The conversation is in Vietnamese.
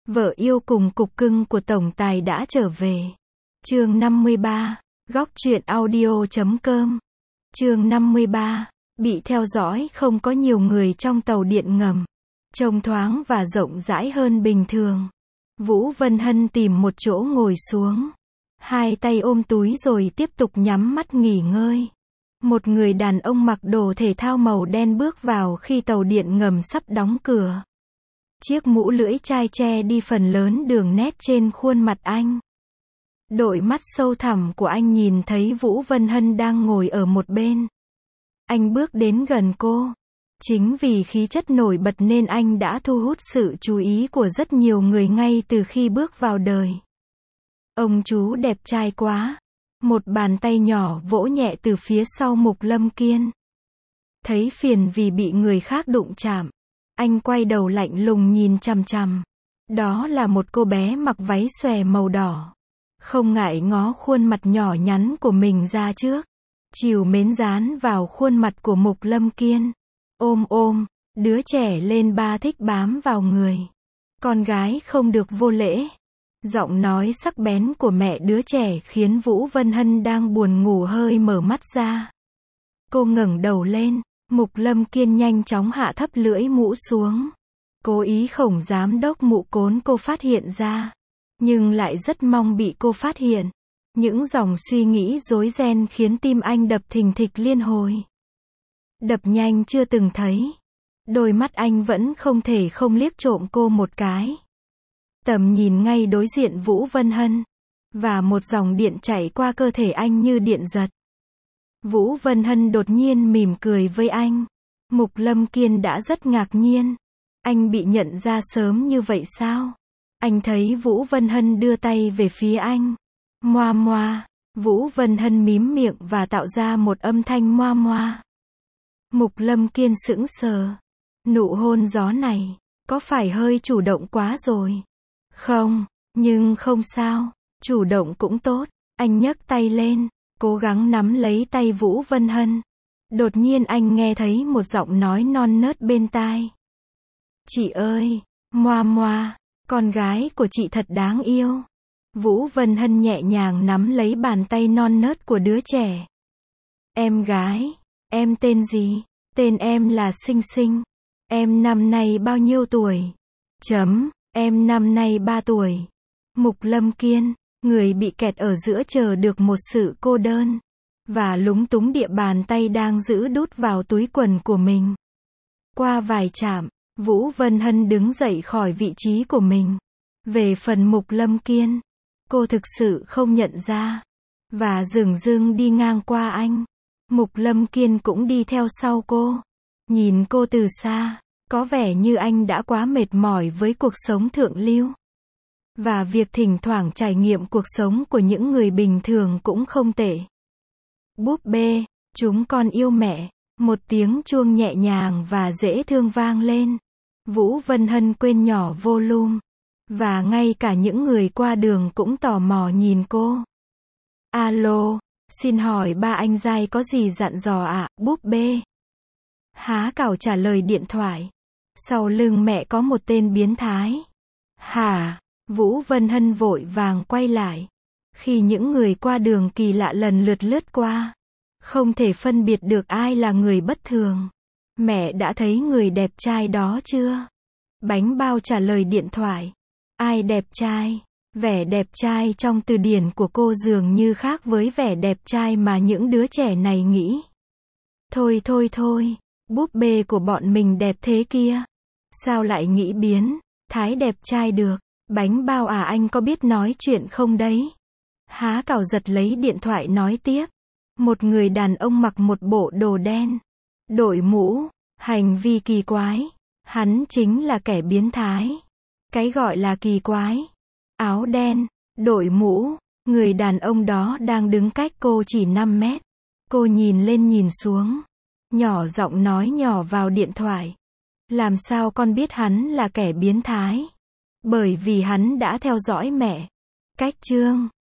Vợ yêu cùng cục cưng của tổng tài đã trở về. Chương 53, góc truyện audio.com. Chương 53, bị theo dõi không có nhiều người trong tàu điện ngầm. Trông thoáng và rộng rãi hơn bình thường. Vũ Vân Hân tìm một chỗ ngồi xuống. Hai tay ôm túi rồi tiếp tục nhắm mắt nghỉ ngơi. Một người đàn ông mặc đồ thể thao màu đen bước vào khi tàu điện ngầm sắp đóng cửa. Chiếc mũ lưỡi chai che đi phần lớn đường nét trên khuôn mặt anh. Đôi mắt sâu thẳm của anh nhìn thấy Vũ Vân Hân đang ngồi ở một bên. Anh bước đến gần cô. Chính vì khí chất nổi bật nên anh đã thu hút sự chú ý của rất nhiều người ngay từ khi bước vào đời. Ông chú đẹp trai quá. Một bàn tay nhỏ vỗ nhẹ từ phía sau Mục Lâm Kiên. Thấy phiền vì bị người khác đụng chạm. Anh quay đầu lạnh lùng nhìn chằm chằm. Đó là một cô bé mặc váy xòe màu đỏ. Không ngại ngó khuôn mặt nhỏ nhắn của mình ra trước. Trìu mến dán vào khuôn mặt của Mục Lâm Kiên. Ôm, đứa trẻ lên ba thích bám vào người. Con gái không được vô lễ. Giọng nói sắc bén của mẹ đứa trẻ khiến Vũ Vân Hân đang buồn ngủ hơi mở mắt ra. Cô ngẩng đầu lên. Mục Lâm Kiên nhanh chóng hạ thấp lưỡi mũ xuống. Cố ý khổng giám đốc Mụ Cốn cô phát hiện ra. Nhưng lại rất mong bị cô phát hiện. Những dòng suy nghĩ rối ren khiến tim anh đập thình thịch liên hồi. Đập nhanh chưa từng thấy. Đôi mắt anh vẫn không thể không liếc trộm cô một cái. Tầm nhìn ngay đối diện Vũ Vân Hân. Và một dòng điện chảy qua cơ thể anh như điện giật. Vũ Vân Hân đột nhiên mỉm cười với anh. Mục Lâm Kiên đã rất ngạc nhiên. Anh bị nhận ra sớm như vậy sao? Anh thấy Vũ Vân Hân đưa tay về phía anh. Moa moa. Vũ Vân Hân mím miệng và tạo ra một âm thanh moa moa. Mục Lâm Kiên sững sờ. Nụ hôn gió này, có phải hơi chủ động quá rồi? Không, nhưng không sao. Chủ động cũng tốt. Anh nhấc tay lên. Cố gắng nắm lấy tay Vũ Vân Hân. Đột nhiên anh nghe thấy một giọng nói non nớt bên tai. Chị ơi, moa moa, con gái của chị thật đáng yêu. Vũ Vân Hân nhẹ nhàng nắm lấy bàn tay non nớt của đứa trẻ. Em gái, em tên gì? Tên em là Sinh Sinh. Em năm nay bao nhiêu tuổi? Em năm nay 3 tuổi. Mục Lâm Kiên. Người bị kẹt ở giữa chờ được một sự cô đơn. Và lúng túng địa bàn tay đang giữ đút vào túi quần của mình. Qua vài chạm, Vũ Vân Hân đứng dậy khỏi vị trí của mình. Về phần Mục Lâm Kiên, cô thực sự không nhận ra. Và dửng dưng đi ngang qua anh. Mục Lâm Kiên cũng đi theo sau cô. Nhìn cô từ xa, có vẻ như anh đã quá mệt mỏi với cuộc sống thượng lưu. Và việc thỉnh thoảng trải nghiệm cuộc sống của những người bình thường cũng không tệ. Búp bê, chúng con yêu mẹ. Một tiếng chuông nhẹ nhàng và dễ thương vang lên. Vũ Vân Hân quên nhỏ volume. Và ngay cả những người qua đường cũng tò mò nhìn cô. Alo, xin hỏi ba anh giai có gì dặn dò ạ, búp bê? Há cảo trả lời điện thoại. Sau lưng mẹ có một tên biến thái. Hả? Vũ Vân Hân vội vàng quay lại. Khi những người qua đường kỳ lạ lần lượt lướt qua, không thể phân biệt được ai là người bất thường. Mẹ đã thấy người đẹp trai đó chưa? Bánh bao trả lời điện thoại. Ai đẹp trai? Vẻ đẹp trai trong từ điển của cô dường như khác với vẻ đẹp trai mà những đứa trẻ này nghĩ. Thôi, búp bê của bọn mình đẹp thế kia. Sao lại nghĩ biến thái đẹp trai được? Bánh bao à, anh có biết nói chuyện không đấy? Há cảo giật lấy điện thoại nói tiếp. Một người đàn ông mặc một bộ đồ đen, đội mũ, hành vi kỳ quái. Hắn chính là kẻ biến thái. Cái gọi là kỳ quái. Áo đen, đội mũ, người đàn ông đó đang đứng cách cô chỉ 5 mét. Cô nhìn lên nhìn xuống. Nhỏ giọng nói nhỏ vào điện thoại. Làm sao con biết hắn là kẻ biến thái? Bởi vì hắn đã theo dõi mẹ. Cách chương